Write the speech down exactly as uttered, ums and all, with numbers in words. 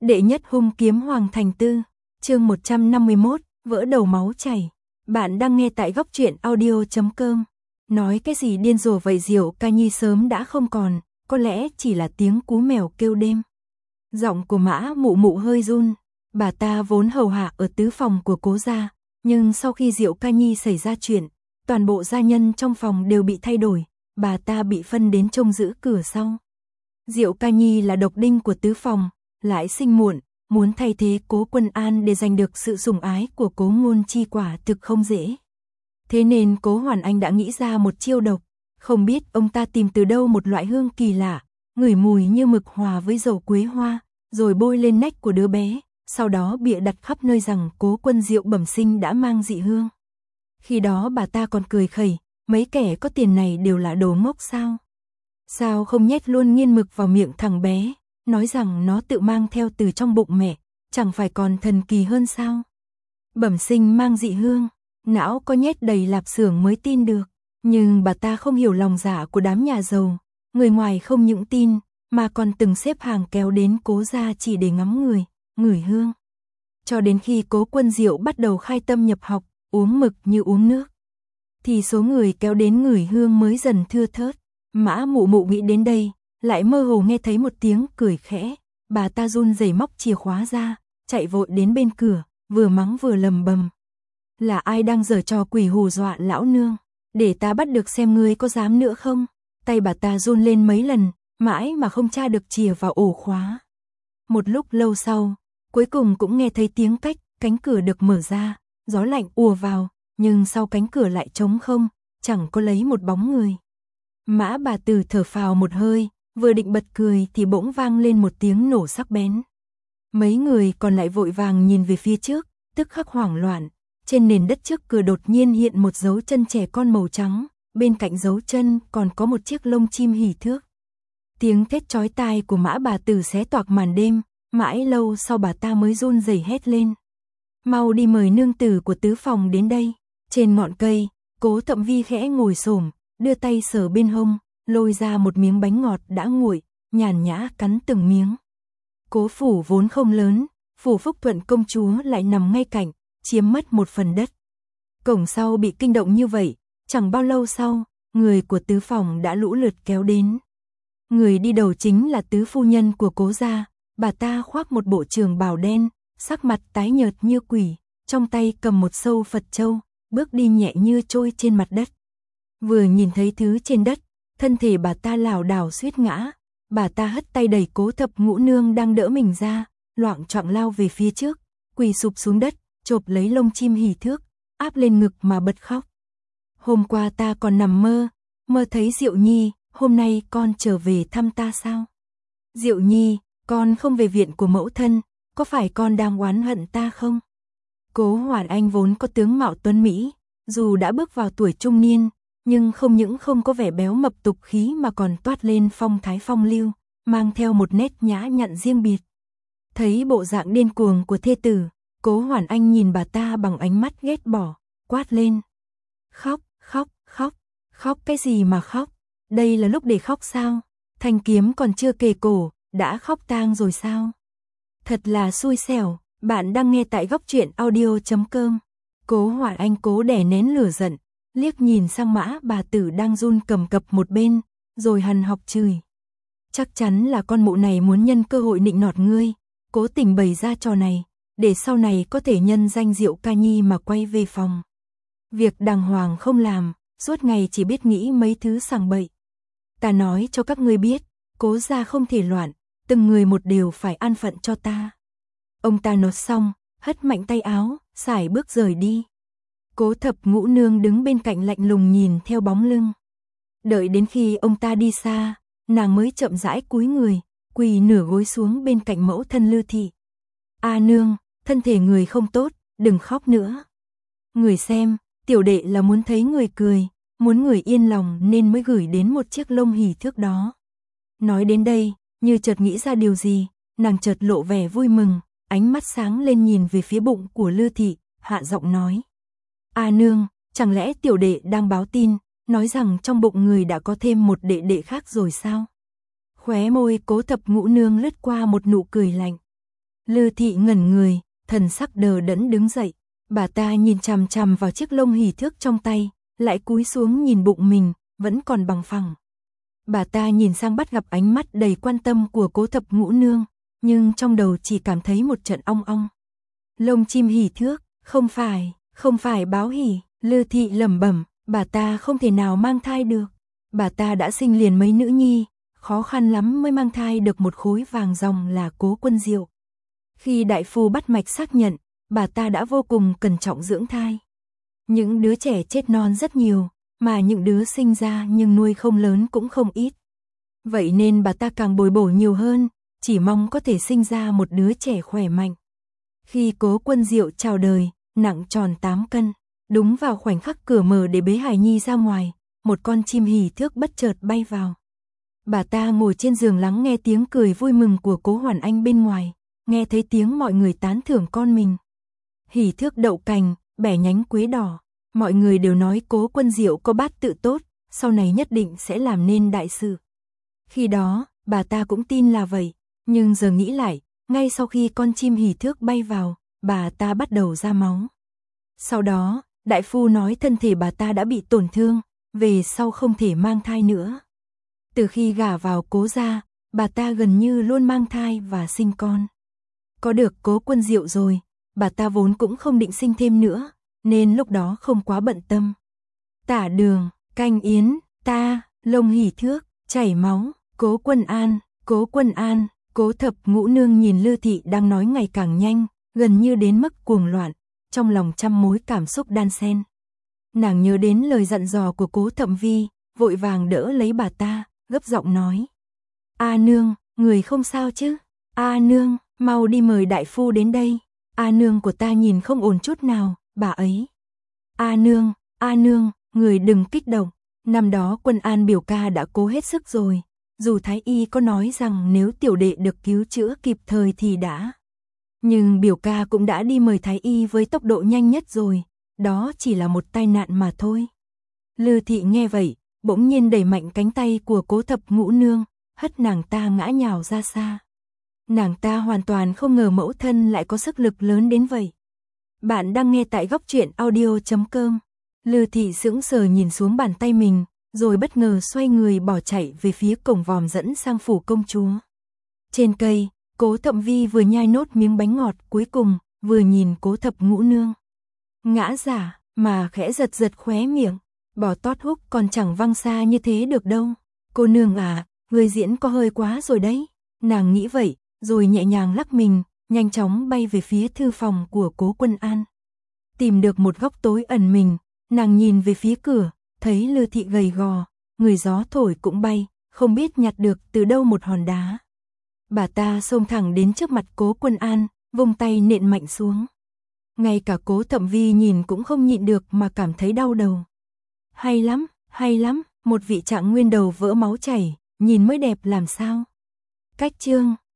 Đệ nhất hung kiếm Hoàng Thành Tư, chương một trăm năm mươi mốt, vỡ đầu máu chảy. Bạn đang nghe tại góc truyện audio chấm com. Nói cái gì điên rồ vậy, Diệu Ca Nhi sớm đã không còn, có lẽ chỉ là tiếng cú mèo kêu đêm. Giọng của Mã Mụ Mụ hơi run, bà ta vốn hầu hạ ở tứ phòng của Cố gia, nhưng sau khi Diệu Ca Nhi xảy ra chuyện, toàn bộ gia nhân trong phòng đều bị thay đổi, bà ta bị phân đến trông giữ cửa sau. Diệu Ca Nhi là độc đinh của tứ phòng, lại sinh muộn, muốn thay thế Cố Quân An để giành được sự sủng ái của Cố Ngôn Chi quả thực không dễ. Thế nên Cố Hoàn Anh đã nghĩ ra một chiêu độc, không biết ông ta tìm từ đâu một loại hương kỳ lạ, ngửi mùi như mực hòa với dầu quế hoa, rồi bôi lên nách của đứa bé, sau đó bịa đặt khắp nơi rằng Cố Quân Diệu bẩm sinh đã mang dị hương. Khi đó bà ta còn cười khẩy, mấy kẻ có tiền này đều là đồ ngốc sao? Sao không nhét luôn nghiên mực vào miệng thằng bé, nói rằng nó tự mang theo từ trong bụng mẹ, chẳng phải còn thần kỳ hơn sao? Bẩm sinh mang dị hương, não có nhét đầy lạp xưởng mới tin được, nhưng bà ta không hiểu lòng dạ của đám nhà giàu, người ngoài không những tin, mà còn từng xếp hàng kéo đến Cố gia chỉ để ngắm người, ngửi hương. Cho đến khi Cố Quân Diệu bắt đầu khai tâm nhập học, uống mực như uống nước, thì số người kéo đến ngửi hương mới dần thưa thớt. Mã Mụ Mụ nghĩ đến đây, lại mơ hồ nghe thấy một tiếng cười khẽ, bà ta run rẩy móc chìa khóa ra, chạy vội đến bên cửa, vừa mắng vừa lầm bầm. Là ai đang giở trò quỷ hù dọa lão nương, để ta bắt được xem ngươi có dám nữa không? Tay bà ta run lên mấy lần, mãi mà không tra được chìa vào ổ khóa. Một lúc lâu sau, cuối cùng cũng nghe thấy tiếng cách, cánh cửa được mở ra, gió lạnh ùa vào, nhưng sau cánh cửa lại trống không, chẳng có lấy một bóng người. Mã bà Tử thở phào một hơi, vừa định bật cười thì bỗng vang lên một tiếng nổ sắc bén. Mấy người còn lại vội vàng nhìn về phía trước, tức khắc hoảng loạn. Trên nền đất trước cửa đột nhiên hiện một dấu chân trẻ con màu trắng, bên cạnh dấu chân còn có một chiếc lông chim hỉ thước. Tiếng thét chói tai của Mã bà Tử xé toạc màn đêm, mãi lâu sau bà ta mới run rẩy hét lên. Mau đi mời nương tử của tứ phòng đến đây. Trên ngọn cây, Cố Thậm Vi khẽ ngồi xổm, đưa tay sờ bên hông, lôi ra một miếng bánh ngọt đã nguội, nhàn nhã cắn từng miếng. Cố phủ vốn không lớn, phủ Phúc Thuận công chúa lại nằm ngay cạnh, chiếm mất một phần đất. Cổng sau bị kinh động như vậy, chẳng bao lâu sau, người của tứ phòng đã lũ lượt kéo đến. Người đi đầu chính là tứ phu nhân của Cố gia, bà ta khoác một bộ trường bào đen, sắc mặt tái nhợt như quỷ, trong tay cầm một sâu Phật châu, bước đi nhẹ như trôi trên mặt đất. Vừa nhìn thấy thứ trên đất, thân thể bà ta lảo đảo suýt ngã, bà ta hất tay đẩy Cố Thập Ngũ nương đang đỡ mình ra, loạng choạng lao về phía trước, quỳ sụp xuống đất, chộp lấy lông chim hỉ thước, áp lên ngực mà bật khóc. Hôm qua ta còn nằm mơ, mơ thấy Diệu Nhi, hôm nay con trở về thăm ta sao? Diệu Nhi, con không về viện của mẫu thân, có phải con đang oán hận ta không? Cố Hoàn Anh vốn có tướng mạo tuấn mỹ, dù đã bước vào tuổi trung niên, nhưng không những không có vẻ béo mập tục khí mà còn toát lên phong thái phong lưu, mang theo một nét nhã nhặn riêng biệt. Thấy bộ dạng điên cuồng của thê tử, Cố Hoàn Anh nhìn bà ta bằng ánh mắt ghét bỏ, quát lên. Khóc, khóc, khóc, khóc cái gì mà khóc? Đây là lúc để khóc sao? Thanh kiếm còn chưa kề cổ, đã khóc tang rồi sao? Thật là xui xẻo. Bạn đang nghe tại góc truyện audio chấm com. Cố Hoàn Anh cố đè nén lửa giận, liếc nhìn sang Mã bà Tử đang run cầm cập một bên, rồi hằn học chửi. Chắc chắn là con mụ này muốn nhân cơ hội nịnh nọt ngươi, cố tình bày ra trò này, để sau này có thể nhân danh Diệu Ca Nhi mà quay về phòng. Việc đàng hoàng không làm, suốt ngày chỉ biết nghĩ mấy thứ sằng bậy. Ta nói cho các ngươi biết, Cố gia không thể loạn, từng người một đều phải an phận cho ta. Ông ta nói xong, hất mạnh tay áo, sải bước rời đi. Cố Thập Ngũ nương đứng bên cạnh lạnh lùng nhìn theo bóng lưng. Đợi đến khi ông ta đi xa, nàng mới chậm rãi cúi người, quỳ nửa gối xuống bên cạnh mẫu thân Lư Thị. A nương, thân thể người không tốt, đừng khóc nữa. Người xem, tiểu đệ là muốn thấy người cười, muốn người yên lòng nên mới gửi đến một chiếc lông hỉ thước đó. Nói đến đây, như chợt nghĩ ra điều gì, nàng chợt lộ vẻ vui mừng. Ánh mắt sáng lên nhìn về phía bụng của Lư Thị, hạ giọng nói. A nương, chẳng lẽ tiểu đệ đang báo tin, nói rằng trong bụng người đã có thêm một đệ đệ khác rồi sao? Khóe môi Cố Thập Ngũ nương lướt qua một nụ cười lạnh. Lư Thị ngẩn người, thần sắc đờ đẫn đứng dậy. Bà ta nhìn chằm chằm vào chiếc lông hỷ thước trong tay, lại cúi xuống nhìn bụng mình, vẫn còn bằng phẳng. Bà ta nhìn sang bắt gặp ánh mắt đầy quan tâm của Cố Thập Ngũ Nương, nhưng trong đầu chỉ cảm thấy một trận ong ong. Lông chim hỷ thước, không phải, không phải báo hỷ, Lư Thị lẩm bẩm, bà ta không thể nào mang thai được. Bà ta đã sinh liền mấy nữ nhi, khó khăn lắm mới mang thai được một khối vàng ròng là Cố Quân Diệu. Khi đại phu bắt mạch xác nhận, bà ta đã vô cùng cẩn trọng dưỡng thai. Những đứa trẻ chết non rất nhiều, mà những đứa sinh ra nhưng nuôi không lớn cũng không ít. Vậy nên bà ta càng bồi bổ nhiều hơn, chỉ mong có thể sinh ra một đứa trẻ khỏe mạnh. Khi Cố Quân Diệu chào đời, nặng tròn tám cân, đúng vào khoảnh khắc cửa mở để bế hài nhi ra ngoài, một con chim hỷ thước bất chợt bay vào. Bà ta ngồi trên giường lắng nghe tiếng cười vui mừng của Cố Hoàn Anh bên ngoài, nghe thấy tiếng mọi người tán thưởng con mình. Hỷ thước đậu cành, bẻ nhánh quế đỏ, mọi người đều nói Cố Quân Diệu có bát tự tốt, sau này nhất định sẽ làm nên đại sự. Khi đó, bà ta cũng tin là vậy, nhưng giờ nghĩ lại, ngay sau khi con chim hỷ thước bay vào, bà ta bắt đầu ra máu. Sau đó, đại phu nói thân thể bà ta đã bị tổn thương, về sau không thể mang thai nữa. Từ khi gả vào Cố gia, bà ta gần như luôn mang thai và sinh con. Có được Cố Quân Diệu rồi, bà ta vốn cũng không định sinh thêm nữa, nên lúc đó không quá bận tâm. Tả Đường, canh yến, ta, lông hỷ thước, chảy máu, Cố Quân An, Cố Quân An, Cố Thập Ngũ Nương nhìn Lư Thị đang nói ngày càng nhanh, gần như đến mức cuồng loạn, trong lòng trăm mối cảm xúc đan xen. Nàng nhớ đến lời dặn dò của Cố Thẩm Vi, vội vàng đỡ lấy bà ta, gấp giọng nói: "A nương, người không sao chứ? A nương, mau đi mời đại phu đến đây. A nương của ta nhìn không ổn chút nào, bà ấy." "A nương, A nương, người đừng kích động, năm đó Quân An biểu ca đã cố hết sức rồi, dù thái y có nói rằng nếu tiểu đệ được cứu chữa kịp thời thì đã. Nhưng biểu ca cũng đã đi mời thái y với tốc độ nhanh nhất rồi, đó chỉ là một tai nạn mà thôi." Lư Thị nghe vậy, bỗng nhiên đẩy mạnh cánh tay của Cố Thập Ngũ Nương, hất nàng ta ngã nhào ra xa. Nàng ta hoàn toàn không ngờ mẫu thân lại có sức lực lớn đến vậy. Bạn đang nghe tại góc truyện audio chấm com. Lư Thị sững sờ nhìn xuống bàn tay mình, rồi bất ngờ xoay người bỏ chạy về phía cổng vòm dẫn sang phủ công chúa. Trên cây, Cố Thẩm Vi vừa nhai nốt miếng bánh ngọt cuối cùng, vừa nhìn Cố Thập Ngũ Nương. Ngã giả, mà khẽ giật giật khóe miệng, bỏ tót húc còn chẳng văng xa như thế được đâu. "Cô nương à, người diễn có hơi quá rồi đấy." Nàng nghĩ vậy, rồi nhẹ nhàng lắc mình, nhanh chóng bay về phía thư phòng của Cố Quân An. Tìm được một góc tối ẩn mình, nàng nhìn về phía cửa, thấy Lư Thị gầy gò, người gió thổi cũng bay, không biết nhặt được từ đâu một hòn đá. Bà ta xông thẳng đến trước mặt Cố Quân An, vung tay nện mạnh xuống. Ngay cả Cố Thẩm Vi nhìn cũng không nhịn được mà cảm thấy đau đầu. "Hay lắm, hay lắm, một vị trạng nguyên đầu vỡ máu chảy, nhìn mới đẹp làm sao." Cách chương